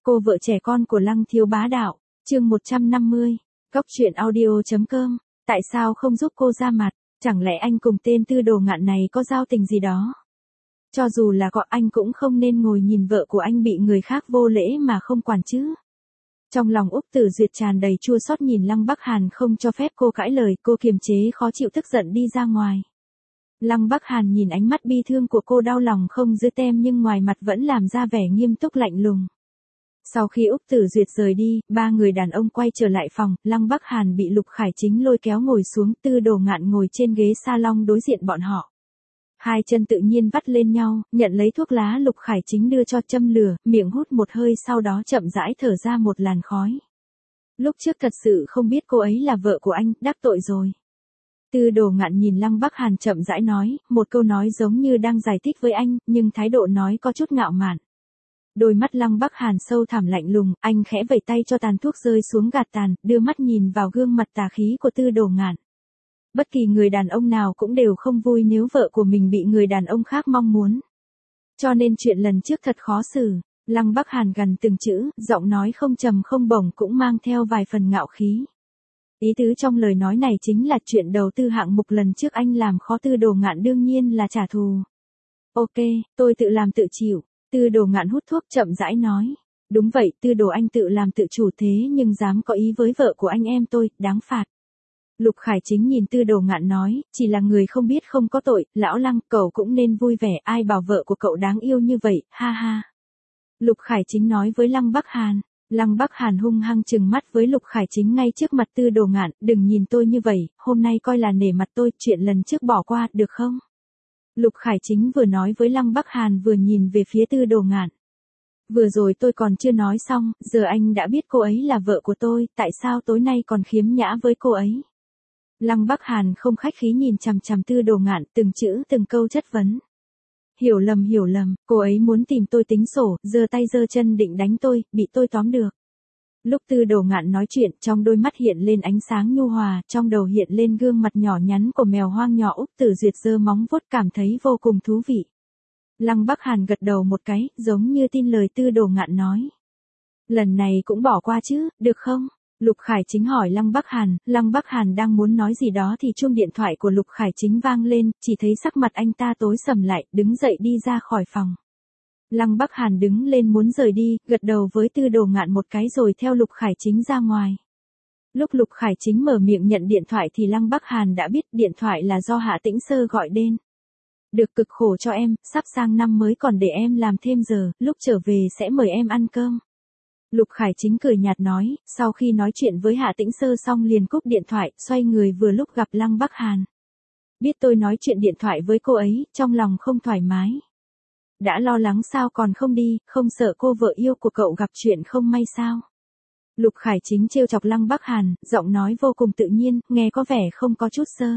Cô vợ trẻ con của Lăng Thiếu Bá Đạo, chương 150, Cóc truyện audio.com, tại sao không giúp cô ra mặt, chẳng lẽ anh cùng tên Tư Đồ Ngạn này có giao tình gì đó? Cho dù là có anh cũng không nên ngồi nhìn vợ của anh bị người khác vô lễ mà không quản chứ. Trong lòng Úc Tử Duyệt tràn đầy chua xót nhìn Lăng Bắc Hàn không cho phép cô cãi lời, cô kiềm chế khó chịu tức giận đi ra ngoài. Lăng Bắc Hàn nhìn ánh mắt bi thương của cô đau lòng không giữ tem nhưng ngoài mặt vẫn làm ra vẻ nghiêm túc lạnh lùng. Sau khi Úc Tử Duyệt rời đi, ba người đàn ông quay trở lại phòng, Lăng Bắc Hàn bị Lục Khải Chính lôi kéo ngồi xuống, Tư Đồ Ngạn ngồi trên ghế salon đối diện bọn họ. Hai chân tự nhiên vắt lên nhau, nhận lấy thuốc lá Lục Khải Chính đưa cho châm lửa, miệng hút một hơi sau đó chậm rãi thở ra một làn khói. Lúc trước thật sự không biết cô ấy là vợ của anh, đắc tội rồi. Tư Đồ Ngạn nhìn Lăng Bắc Hàn chậm rãi nói, một câu nói giống như đang giải thích với anh, nhưng thái độ nói có chút ngạo mạn. Đôi mắt Lăng Bắc Hàn sâu thẳm lạnh lùng, anh khẽ vẩy tay cho tàn thuốc rơi xuống gạt tàn, đưa mắt nhìn vào gương mặt tà khí của Tư Đồ Ngạn. Bất kỳ người đàn ông nào cũng đều không vui nếu vợ của mình bị người đàn ông khác mong muốn. Cho nên chuyện lần trước thật khó xử. Lăng Bắc Hàn gần từng chữ, giọng nói không trầm không bổng cũng mang theo vài phần ngạo khí. Ý tứ trong lời nói này chính là chuyện đầu tư hạng mục lần trước anh làm khó Tư Đồ Ngạn đương nhiên là trả thù. Ok, tôi tự làm tự chịu. Tư Đồ Ngạn hút thuốc chậm rãi nói. Đúng vậy, Tư Đồ anh tự làm tự chủ thế nhưng dám có ý với vợ của anh em tôi, đáng phạt. Lục Khải Chính nhìn Tư Đồ Ngạn nói, chỉ là người không biết không có tội, lão Lăng, cậu cũng nên vui vẻ, ai bảo vợ của cậu đáng yêu như vậy, ha ha. Lục Khải Chính nói với Lăng Bắc Hàn. Lăng Bắc Hàn hung hăng trừng mắt với Lục Khải Chính ngay trước mặt Tư Đồ Ngạn, đừng nhìn tôi như vậy, hôm nay coi là nể mặt tôi, chuyện lần trước bỏ qua, được không? Lục Khải Chính vừa nói với Lăng Bắc Hàn vừa nhìn về phía Tư Đồ Ngạn. Vừa rồi tôi còn chưa nói xong, giờ anh đã biết cô ấy là vợ của tôi, tại sao tối nay còn khiếm nhã với cô ấy? Lăng Bắc Hàn không khách khí nhìn chằm chằm Tư Đồ Ngạn, từng chữ từng câu chất vấn. Hiểu lầm, cô ấy muốn tìm tôi tính sổ, giơ tay giơ chân định đánh tôi, bị tôi tóm được. Lúc Tư Đồ Ngạn nói chuyện, trong đôi mắt hiện lên ánh sáng nhu hòa, trong đầu hiện lên gương mặt nhỏ nhắn của mèo hoang nhỏ. Úc Tử Duyệt giơ móng vuốt cảm thấy vô cùng thú vị. Lăng Bắc Hàn gật đầu một cái, giống như tin lời Tư Đồ Ngạn nói. Lần này cũng bỏ qua chứ, được không? Lục Khải Chính hỏi Lăng Bắc Hàn đang muốn nói gì đó thì chuông điện thoại của Lục Khải Chính vang lên, chỉ thấy sắc mặt anh ta tối sầm lại, đứng dậy đi ra khỏi phòng. Lăng Bắc Hàn đứng lên muốn rời đi, gật đầu với Tư Đồ Ngạn một cái rồi theo Lục Khải Chính ra ngoài. Lúc Lục Khải Chính mở miệng nhận điện thoại thì Lăng Bắc Hàn đã biết điện thoại là do Hạ Tĩnh Sơ gọi đến. Được cực khổ cho em, sắp sang năm mới còn để em làm thêm giờ, lúc trở về sẽ mời em ăn cơm. Lục Khải Chính cười nhạt nói, sau khi nói chuyện với Hạ Tĩnh Sơ xong liền cúp điện thoại, xoay người vừa lúc gặp Lăng Bắc Hàn. Biết tôi nói chuyện điện thoại với cô ấy, trong lòng không thoải mái. Đã lo lắng sao còn không đi, không sợ cô vợ yêu của cậu gặp chuyện không may sao? Lục Khải Chính trêu chọc Lăng Bắc Hàn, giọng nói vô cùng tự nhiên, nghe có vẻ không có chút sơ.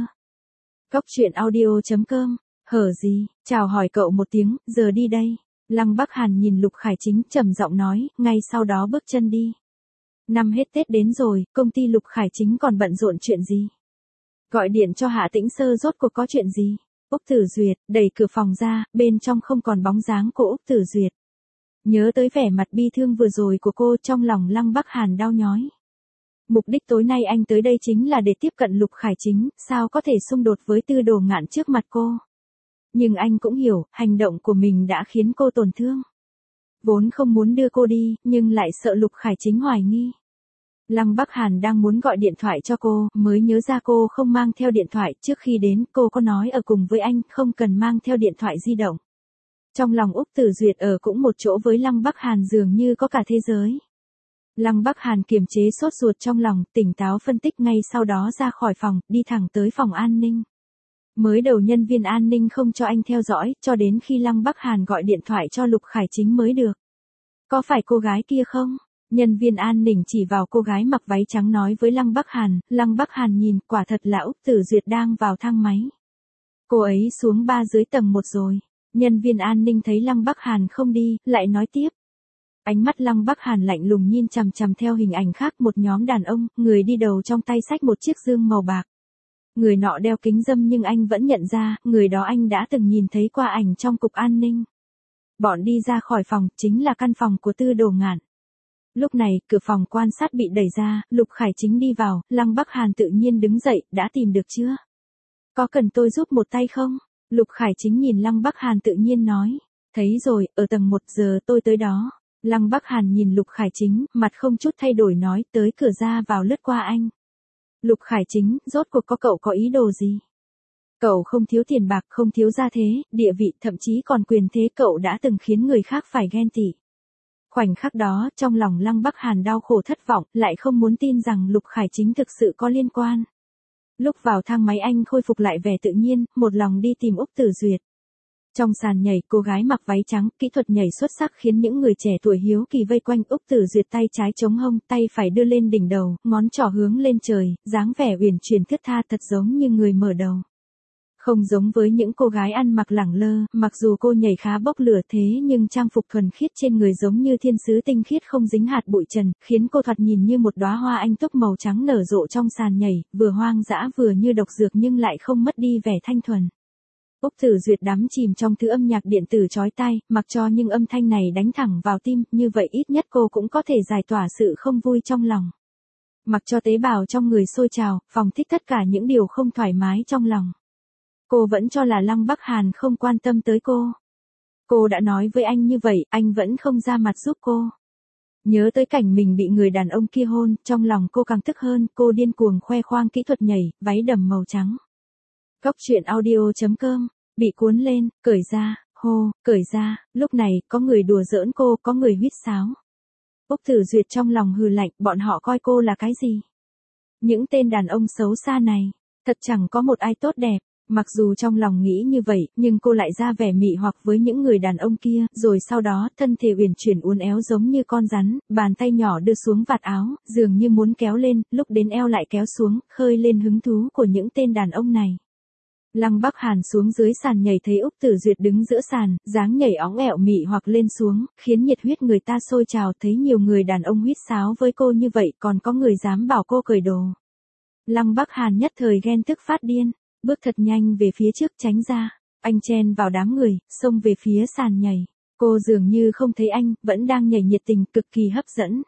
Cóc truyện audio.com, hở gì, chào hỏi cậu một tiếng, giờ đi đây. Lăng Bắc Hàn nhìn Lục Khải Chính trầm giọng nói, ngay sau đó bước chân đi. Năm hết Tết đến rồi, công ty Lục Khải Chính còn bận rộn chuyện gì? Gọi điện cho Hạ Tĩnh Sơ rốt cuộc có chuyện gì? Úc Tử Duyệt, đẩy cửa phòng ra, bên trong không còn bóng dáng của Úc Tử Duyệt. Nhớ tới vẻ mặt bi thương vừa rồi của cô, trong lòng Lăng Bắc Hàn đau nhói. Mục đích tối nay anh tới đây chính là để tiếp cận Lục Khải Chính, sao có thể xung đột với Tư Đồ Ngạn trước mặt cô? Nhưng anh cũng hiểu, hành động của mình đã khiến cô tổn thương. Vốn không muốn đưa cô đi, nhưng lại sợ Lục Khải Chính hoài nghi. Lăng Bắc Hàn đang muốn gọi điện thoại cho cô, mới nhớ ra cô không mang theo điện thoại, trước khi đến cô có nói ở cùng với anh, không cần mang theo điện thoại di động. Trong lòng Úc Tử Duyệt ở cũng một chỗ với Lăng Bắc Hàn dường như có cả thế giới. Lăng Bắc Hàn kiềm chế sốt ruột trong lòng, tỉnh táo phân tích ngay sau đó ra khỏi phòng, đi thẳng tới phòng an ninh. Mới đầu nhân viên an ninh không cho anh theo dõi, cho đến khi Lăng Bắc Hàn gọi điện thoại cho Lục Khải Chính mới được. Có phải cô gái kia không? Nhân viên an ninh chỉ vào cô gái mặc váy trắng nói với Lăng Bắc Hàn nhìn, quả thật là Úc Tử Duyệt đang vào thang máy. Cô ấy xuống dưới tầng 1 rồi. Nhân viên an ninh thấy Lăng Bắc Hàn không đi, lại nói tiếp. Ánh mắt Lăng Bắc Hàn lạnh lùng nhìn chằm chằm theo hình ảnh khác, một nhóm đàn ông, người đi đầu trong tay xách một chiếc dương màu bạc. Người nọ đeo kính râm nhưng anh vẫn nhận ra, người đó anh đã từng nhìn thấy qua ảnh trong cục an ninh. Bọn đi ra khỏi phòng, chính là căn phòng của Tư Đồ Ngạn. Lúc này, cửa phòng quan sát bị đẩy ra, Lục Khải Chính đi vào, Lăng Bắc Hàn tự nhiên đứng dậy, đã tìm được chưa? Có cần tôi giúp một tay không? Lục Khải Chính nhìn Lăng Bắc Hàn tự nhiên nói. Thấy rồi, ở tầng 1 giờ tôi tới đó. Lăng Bắc Hàn nhìn Lục Khải Chính, mặt không chút thay đổi nói tới cửa ra vào lướt qua anh. Lục Khải Chính, rốt cuộc cậu có ý đồ gì? Cậu không thiếu tiền bạc, không thiếu gia thế, địa vị, thậm chí còn quyền thế, cậu đã từng khiến người khác phải ghen tị. Khoảnh khắc đó, trong lòng Lăng Bắc Hàn đau khổ thất vọng, lại không muốn tin rằng Lục Khải Chính thực sự có liên quan. Lúc vào thang máy anh khôi phục lại vẻ tự nhiên, một lòng đi tìm Úc Tử Duyệt. Trong sàn nhảy, cô gái mặc váy trắng, kỹ thuật nhảy xuất sắc khiến những người trẻ tuổi hiếu kỳ vây quanh. Úc Tử Duyệt tay trái chống hông, tay phải đưa lên đỉnh đầu, ngón trỏ hướng lên trời, dáng vẻ uyển chuyển thướt tha thật giống như người mở đầu. Không giống với những cô gái ăn mặc lẳng lơ, mặc dù cô nhảy khá bốc lửa thế nhưng trang phục thuần khiết trên người giống như thiên sứ tinh khiết không dính hạt bụi trần, khiến cô thoạt nhìn như một đóa hoa anh túc màu trắng nở rộ trong sàn nhảy, vừa hoang dã vừa như độc dược nhưng lại không mất đi vẻ thanh thuần. Úc Tử Duyệt đắm chìm trong thứ âm nhạc điện tử chói tai, mặc cho những âm thanh này đánh thẳng vào tim, như vậy ít nhất cô cũng có thể giải tỏa sự không vui trong lòng. Mặc cho tế bào trong người sôi trào, phóng thích tất cả những điều không thoải mái trong lòng. Cô vẫn cho là Lăng Bắc Hàn không quan tâm tới cô. Cô đã nói với anh như vậy, anh vẫn không ra mặt giúp cô. Nhớ tới cảnh mình bị người đàn ông kia hôn, trong lòng cô càng tức hơn, cô điên cuồng khoe khoang kỹ thuật nhảy, váy đầm màu trắng. Góc truyện audio.com, bị cuốn lên, cởi ra, hô, cởi ra, lúc này, có người đùa giỡn cô, có người huýt sáo. Úc Tử Duyệt trong lòng hừ lạnh, bọn họ coi cô là cái gì? Những tên đàn ông xấu xa này, thật chẳng có một ai tốt đẹp. Mặc dù trong lòng nghĩ như vậy, nhưng cô lại ra vẻ mị hoặc với những người đàn ông kia, rồi sau đó, thân thể uyển chuyển uốn éo giống như con rắn, bàn tay nhỏ đưa xuống vạt áo, dường như muốn kéo lên, lúc đến eo lại kéo xuống, khơi lên hứng thú của những tên đàn ông này. Lăng Bắc Hàn xuống dưới sàn nhảy thấy Úc Tử Duyệt đứng giữa sàn, dáng nhảy óng ẹo mị hoặc lên xuống, khiến nhiệt huyết người ta sôi trào, thấy nhiều người đàn ông huýt sáo với cô như vậy, còn có người dám bảo cô cởi đồ. Lăng Bắc Hàn nhất thời ghen tức phát điên. Bước thật nhanh về phía trước tránh ra, anh chen vào đám người, xông về phía sàn nhảy. Cô dường như không thấy anh, vẫn đang nhảy nhiệt tình, cực kỳ hấp dẫn.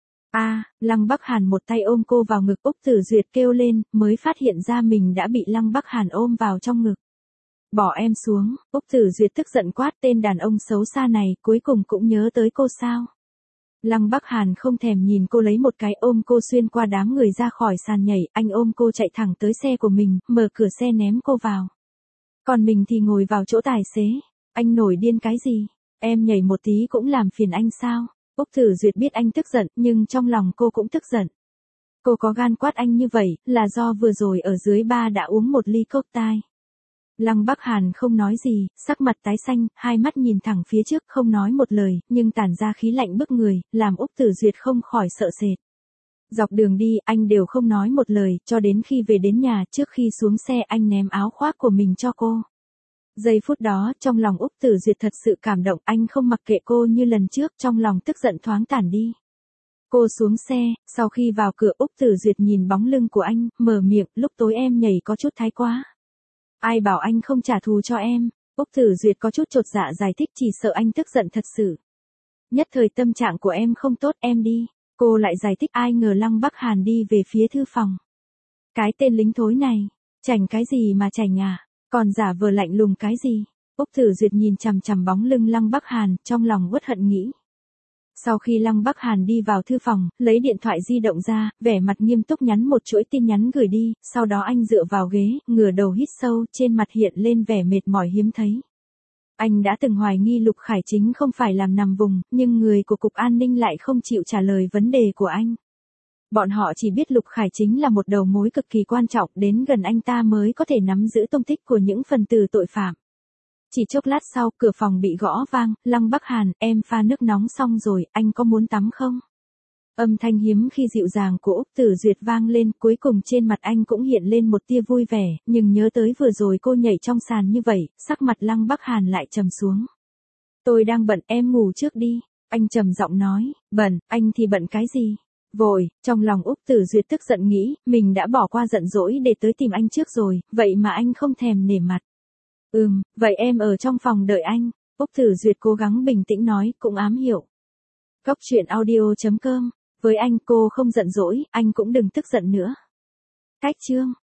Lăng Bắc Hàn một tay ôm cô vào ngực. Úc Tử Duyệt kêu lên, mới phát hiện ra mình đã bị Lăng Bắc Hàn ôm vào trong ngực. Bỏ em xuống, Úc Tử Duyệt tức giận quát tên đàn ông xấu xa này, cuối cùng cũng nhớ tới cô sao. Lăng Bắc Hàn không thèm nhìn cô lấy một cái ôm cô xuyên qua đám người ra khỏi sàn nhảy, anh ôm cô chạy thẳng tới xe của mình, mở cửa xe ném cô vào. Còn mình thì ngồi vào chỗ tài xế. Anh nổi điên cái gì? Em nhảy một tí cũng làm phiền anh sao? Úc Tử Duyệt biết anh tức giận, nhưng trong lòng cô cũng tức giận. Cô có gan quát anh như vậy, là do vừa rồi ở dưới bar đã uống một ly cocktail. Lăng Bắc Hàn không nói gì, sắc mặt tái xanh, hai mắt nhìn thẳng phía trước không nói một lời, nhưng tản ra khí lạnh bức người, làm Úc Tử Duyệt không khỏi sợ sệt. Dọc đường đi, anh đều không nói một lời, cho đến khi về đến nhà, trước khi xuống xe anh ném áo khoác của mình cho cô. Giây phút đó, trong lòng Úc Tử Duyệt thật sự cảm động, anh không mặc kệ cô như lần trước, trong lòng tức giận thoáng tản đi. Cô xuống xe, sau khi vào cửa Úc Tử Duyệt nhìn bóng lưng của anh, mở miệng, lúc tối em nhảy có chút thái quá. Ai bảo anh không trả thù cho em? Úc Tử Duyệt có chút chột dạ giải thích, chỉ sợ anh tức giận thật sự. Nhất thời tâm trạng của em không tốt, em đi. Cô lại giải thích, ai ngờ Lăng Bắc Hàn đi về phía thư phòng. Cái tên lính thối này, chảnh cái gì mà chảnh à, còn giả vờ lạnh lùng cái gì? Úc Tử Duyệt nhìn chằm chằm bóng lưng Lăng Bắc Hàn, trong lòng uất hận nghĩ. Sau khi Lăng Bắc Hàn đi vào thư phòng, lấy điện thoại di động ra, vẻ mặt nghiêm túc nhắn một chuỗi tin nhắn gửi đi, sau đó anh dựa vào ghế, ngửa đầu hít sâu, trên mặt hiện lên vẻ mệt mỏi hiếm thấy. Anh đã từng hoài nghi Lục Khải Chính không phải làm nằm vùng, nhưng người của Cục An ninh lại không chịu trả lời vấn đề của anh. Bọn họ chỉ biết Lục Khải Chính là một đầu mối cực kỳ quan trọng, đến gần anh ta mới có thể nắm giữ tung tích của những phần tử tội phạm. Chỉ chốc lát sau, cửa phòng bị gõ vang, Lăng Bắc Hàn, em pha nước nóng xong rồi, anh có muốn tắm không? Âm thanh hiếm khi dịu dàng của Úc Tử Duyệt vang lên, cuối cùng trên mặt anh cũng hiện lên một tia vui vẻ, nhưng nhớ tới vừa rồi cô nhảy trong sàn như vậy, sắc mặt Lăng Bắc Hàn lại trầm xuống. Tôi đang bận, em ngủ trước đi. Anh trầm giọng nói, bận, anh thì bận cái gì? Vội, trong lòng Úc Tử Duyệt tức giận nghĩ, mình đã bỏ qua giận dỗi để tới tìm anh trước rồi, vậy mà anh không thèm nể mặt. Vậy em ở trong phòng đợi anh. Úc Tử Duyệt cố gắng bình tĩnh nói, cũng ám hiểu. Cóc truyện audio.com. Với anh cô không giận dỗi, anh cũng đừng tức giận nữa. Cách chương.